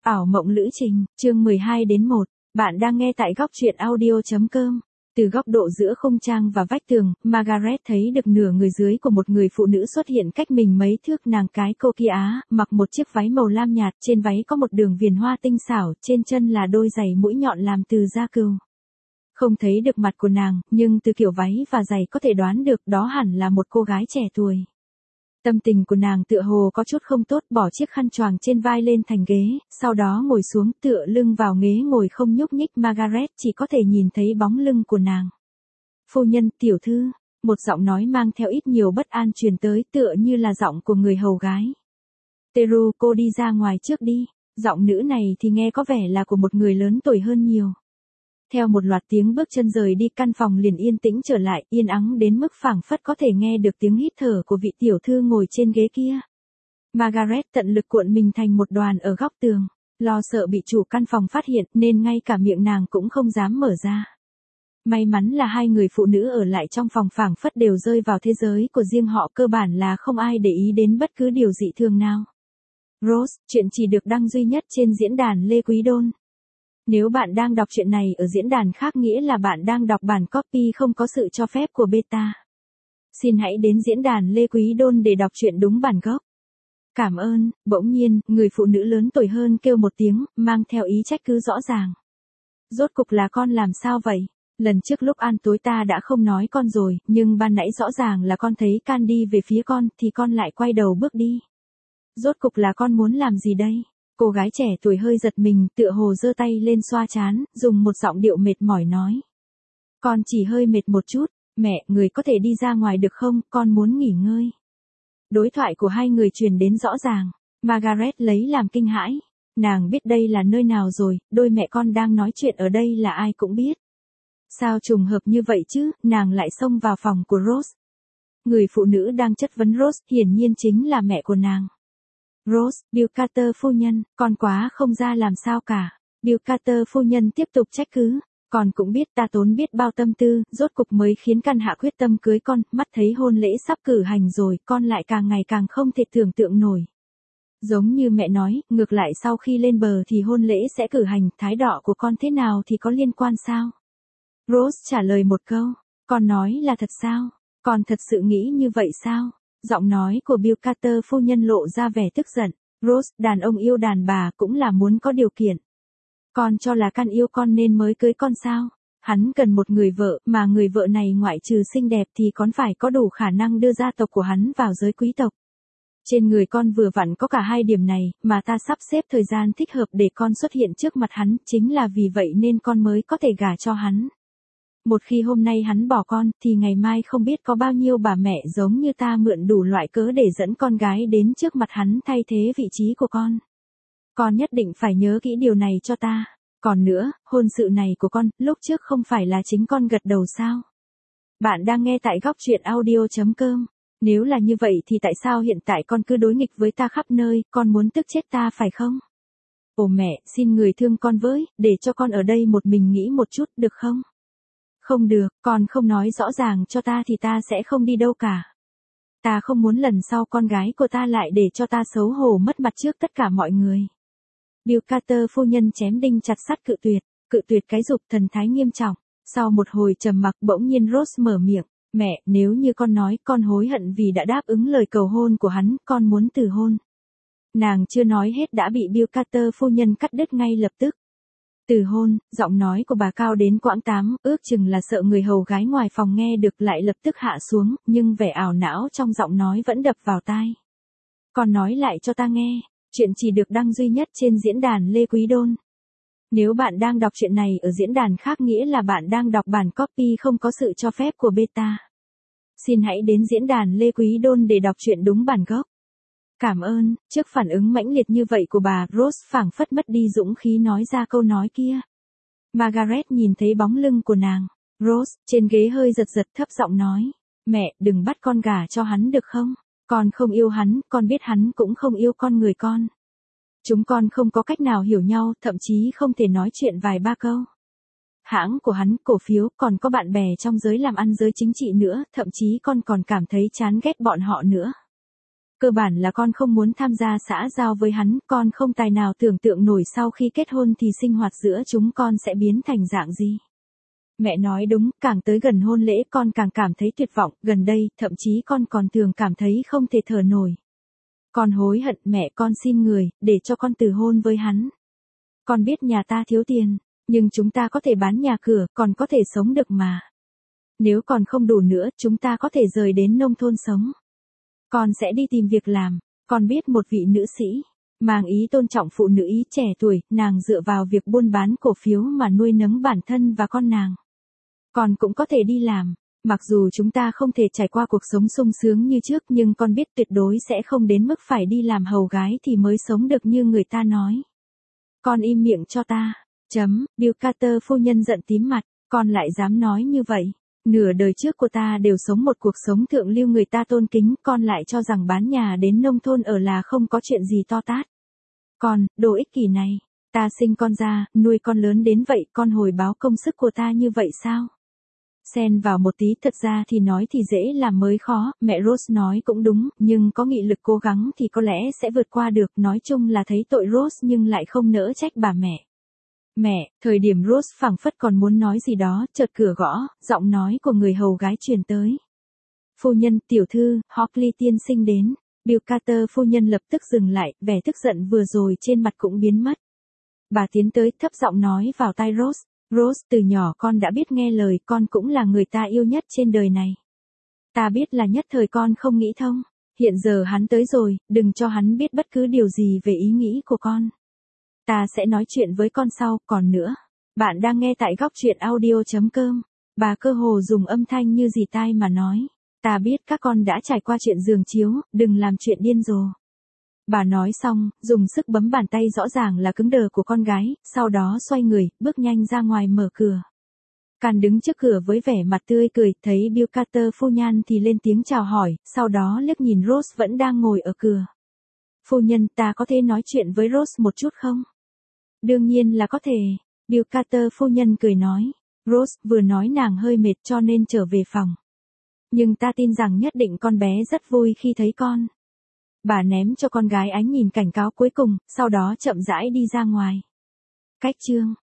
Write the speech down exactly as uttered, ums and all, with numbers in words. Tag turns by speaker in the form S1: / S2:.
S1: Ảo mộng lữ trình, chương mười hai đến một. Bạn đang nghe tại góc truyện audio chấm com. Từ góc độ giữa khung trang và vách tường, Margaret thấy được nửa người dưới của một người phụ nữ xuất hiện cách mình mấy thước. Nàng cái cô kia á, mặc một chiếc váy màu lam nhạt, trên váy có một đường viền hoa tinh xảo, trên chân là đôi giày mũi nhọn làm từ da cừu. Không thấy được mặt của nàng, nhưng từ kiểu váy và giày có thể đoán được đó hẳn là một cô gái trẻ tuổi. Tâm tình của nàng tựa hồ có chút không tốt, bỏ chiếc khăn choàng trên vai lên thành ghế, sau đó ngồi xuống tựa lưng vào ghế ngồi không nhúc nhích. Margaret chỉ có thể nhìn thấy bóng lưng của nàng. Phu nhân, tiểu thư, một giọng nói mang theo ít nhiều bất an truyền tới, tựa như là giọng của người hầu gái. Teru, cô đi ra ngoài trước đi. Giọng nữ này thì nghe có vẻ là của một người lớn tuổi hơn nhiều. Theo một loạt tiếng bước chân rời đi, căn phòng liền yên tĩnh trở lại, yên ắng đến mức phảng phất có thể nghe được tiếng hít thở của vị tiểu thư ngồi trên ghế kia. Margaret tận lực cuộn mình thành một đoàn ở góc tường, lo sợ bị chủ căn phòng phát hiện nên ngay cả miệng nàng cũng không dám mở ra. May mắn là hai người phụ nữ ở lại trong phòng phảng phất đều rơi vào thế giới của riêng họ, cơ bản là không ai để ý đến bất cứ điều dị thường nào. Rose, chuyện chỉ được đăng duy nhất trên diễn đàn Lê Quý Đôn. Nếu bạn đang đọc chuyện này ở diễn đàn khác nghĩa là bạn đang đọc bản copy không có sự cho phép của beta. Xin hãy đến diễn đàn Lê Quý Đôn để đọc chuyện đúng bản gốc. Cảm ơn. Bỗng nhiên, người phụ nữ lớn tuổi hơn kêu một tiếng, mang theo ý trách cứ rõ ràng. Rốt cục là con làm sao vậy? Lần trước lúc ăn tối ta đã không nói con rồi, nhưng ban nãy rõ ràng là con thấy Can đi về phía con, thì con lại quay đầu bước đi. Rốt cục là con muốn làm gì đây? Cô gái trẻ tuổi hơi giật mình, tựa hồ giơ tay lên xoa trán, dùng một giọng điệu mệt mỏi nói. Con chỉ hơi mệt một chút, mẹ, người có thể đi ra ngoài được không, con muốn nghỉ ngơi. Đối thoại của hai người truyền đến rõ ràng, Margaret lấy làm kinh hãi. Nàng biết đây là nơi nào rồi, đôi mẹ con đang nói chuyện ở đây là ai cũng biết. Sao trùng hợp như vậy chứ, nàng lại xông vào phòng của Rose. Người phụ nữ đang chất vấn Rose hiển nhiên chính là mẹ của nàng. Rose, Bill Carter phu nhân, con quá không ra làm sao cả. Bill Carter phu nhân tiếp tục trách cứ. Con cũng biết ta tốn biết bao tâm tư, rốt cục mới khiến Can hạ quyết tâm cưới con, mắt thấy hôn lễ sắp cử hành rồi, con lại càng ngày càng không thể tưởng tượng nổi. Giống như mẹ nói, ngược lại sau khi lên bờ thì hôn lễ sẽ cử hành, thái độ của con thế nào thì có liên quan sao? Rose trả lời một câu, con nói là thật sao? Con thật sự nghĩ như vậy sao? Giọng nói của Bill Carter phu nhân lộ ra vẻ tức giận. Rose, đàn ông yêu đàn bà cũng là muốn có điều kiện. Con cho là Can yêu con nên mới cưới con sao? Hắn cần một người vợ, mà người vợ này ngoại trừ xinh đẹp thì còn phải có đủ khả năng đưa gia tộc của hắn vào giới quý tộc. Trên người con vừa vặn có cả hai điểm này, mà ta sắp xếp thời gian thích hợp để con xuất hiện trước mặt hắn, chính là vì vậy nên con mới có thể gả cho hắn. Một khi hôm nay hắn bỏ con, thì ngày mai không biết có bao nhiêu bà mẹ giống như ta mượn đủ loại cớ để dẫn con gái đến trước mặt hắn thay thế vị trí của con. Con nhất định phải nhớ kỹ điều này cho ta. Còn nữa, hôn sự này của con, lúc trước không phải là chính con gật đầu sao? Bạn đang nghe tại góc truyện audio chấm com. Nếu là như vậy thì tại sao hiện tại con cứ đối nghịch với ta khắp nơi, con muốn tức chết ta phải không? Ồ mẹ, xin người thương con với, để cho con ở đây một mình nghĩ một chút, được không? Không được, con không nói rõ ràng cho ta thì ta sẽ không đi đâu cả. Ta không muốn lần sau con gái của ta lại để cho ta xấu hổ mất mặt trước tất cả mọi người. Bill Carter phu nhân chém đinh chặt sắt cự tuyệt, cự tuyệt cái dục thần thái nghiêm trọng. Sau một hồi trầm mặc bỗng nhiên Rose mở miệng, mẹ, nếu như con nói con hối hận vì đã đáp ứng lời cầu hôn của hắn, con muốn từ hôn. Nàng chưa nói hết đã bị Bill Carter phu nhân cắt đứt ngay lập tức. Từ hôn, giọng nói của bà cao đến quãng tám, ước chừng là sợ người hầu gái ngoài phòng nghe được lại lập tức hạ xuống, nhưng vẻ ảo não trong giọng nói vẫn đập vào tai. Con nói lại cho ta nghe, chuyện chỉ được đăng duy nhất trên diễn đàn Lê Quý Đôn. Nếu bạn đang đọc chuyện này ở diễn đàn khác nghĩa là bạn đang đọc bản copy không có sự cho phép của beta. Xin hãy đến diễn đàn Lê Quý Đôn để đọc chuyện đúng bản gốc. Cảm ơn. Trước phản ứng mãnh liệt như vậy của bà, Rose phảng phất mất đi dũng khí nói ra câu nói kia. Margaret nhìn thấy bóng lưng của nàng. Rose, trên ghế hơi giật giật thấp giọng nói. Mẹ, đừng bắt con gả cho hắn được không? Con không yêu hắn, con biết hắn cũng không yêu con người con. Chúng con không có cách nào hiểu nhau, thậm chí không thể nói chuyện vài ba câu. Hãng của hắn, cổ phiếu, còn có bạn bè trong giới làm ăn giới chính trị nữa, thậm chí con còn cảm thấy chán ghét bọn họ nữa. Cơ bản là con không muốn tham gia xã giao với hắn, con không tài nào tưởng tượng nổi sau khi kết hôn thì sinh hoạt giữa chúng con sẽ biến thành dạng gì. Mẹ nói đúng, càng tới gần hôn lễ con càng cảm thấy tuyệt vọng, gần đây, thậm chí con còn thường cảm thấy không thể thở nổi. Con hối hận, mẹ con xin người, để cho con từ hôn với hắn. Con biết nhà ta thiếu tiền, nhưng chúng ta có thể bán nhà cửa, còn có thể sống được mà. Nếu còn không đủ nữa, chúng ta có thể rời đến nông thôn sống. Con sẽ đi tìm việc làm. Con biết một vị nữ sĩ, mang ý tôn trọng phụ nữ ý trẻ tuổi, nàng dựa vào việc buôn bán cổ phiếu mà nuôi nấng bản thân và con nàng. Con cũng có thể đi làm. Mặc dù chúng ta không thể trải qua cuộc sống sung sướng như trước nhưng con biết tuyệt đối sẽ không đến mức phải đi làm hầu gái thì mới sống được như người ta nói. Con im miệng cho ta. Chấm, Bill Carter phu nhân giận tím mặt, con lại dám nói như vậy. Nửa đời trước của ta đều sống một cuộc sống thượng lưu người ta tôn kính, con lại cho rằng bán nhà đến nông thôn ở là không có chuyện gì to tát. Con, đồ ích kỷ này, ta sinh con ra, nuôi con lớn đến vậy, con hồi báo công sức của ta như vậy sao? Xen vào một tí, thật ra thì nói thì dễ làm mới khó, mẹ Rose nói cũng đúng, nhưng có nghị lực cố gắng thì có lẽ sẽ vượt qua được, nói chung là thấy tội Rose nhưng lại không nỡ trách bà mẹ. Mẹ, thời điểm Rose phảng phất còn muốn nói gì đó, chợt cửa gõ, giọng nói của người hầu gái truyền tới. Phu nhân, tiểu thư, Hockley tiên sinh đến. Bill Carter phu nhân lập tức dừng lại, vẻ tức giận vừa rồi trên mặt cũng biến mất. Bà tiến tới, thấp giọng nói vào tai Rose. Rose, từ nhỏ con đã biết nghe lời, con cũng là người ta yêu nhất trên đời này. Ta biết là nhất thời con không nghĩ thông. Hiện giờ hắn tới rồi, đừng cho hắn biết bất cứ điều gì về ý nghĩ của con. Ta sẽ nói chuyện với con sau, còn nữa. Bạn đang nghe tại góc truyện audio chấm com. Bà cơ hồ dùng âm thanh như dì tai mà nói. Ta biết các con đã trải qua chuyện giường chiếu, đừng làm chuyện điên rồ. Bà nói xong, dùng sức bấm bàn tay rõ ràng là cứng đờ của con gái, sau đó xoay người, bước nhanh ra ngoài mở cửa. Càn đứng trước cửa với vẻ mặt tươi cười, thấy Bill Carter phu nhân thì lên tiếng chào hỏi, sau đó liếc nhìn Rose vẫn đang ngồi ở cửa. Phu nhân, ta có thể nói chuyện với Rose một chút không? Đương nhiên là có thể. Bill Carter phu nhân cười nói. Rose vừa nói nàng hơi mệt cho nên trở về phòng. Nhưng ta tin rằng nhất định con bé rất vui khi thấy con. Bà ném cho con gái ánh nhìn cảnh cáo cuối cùng, sau đó chậm rãi đi ra ngoài. Cách chương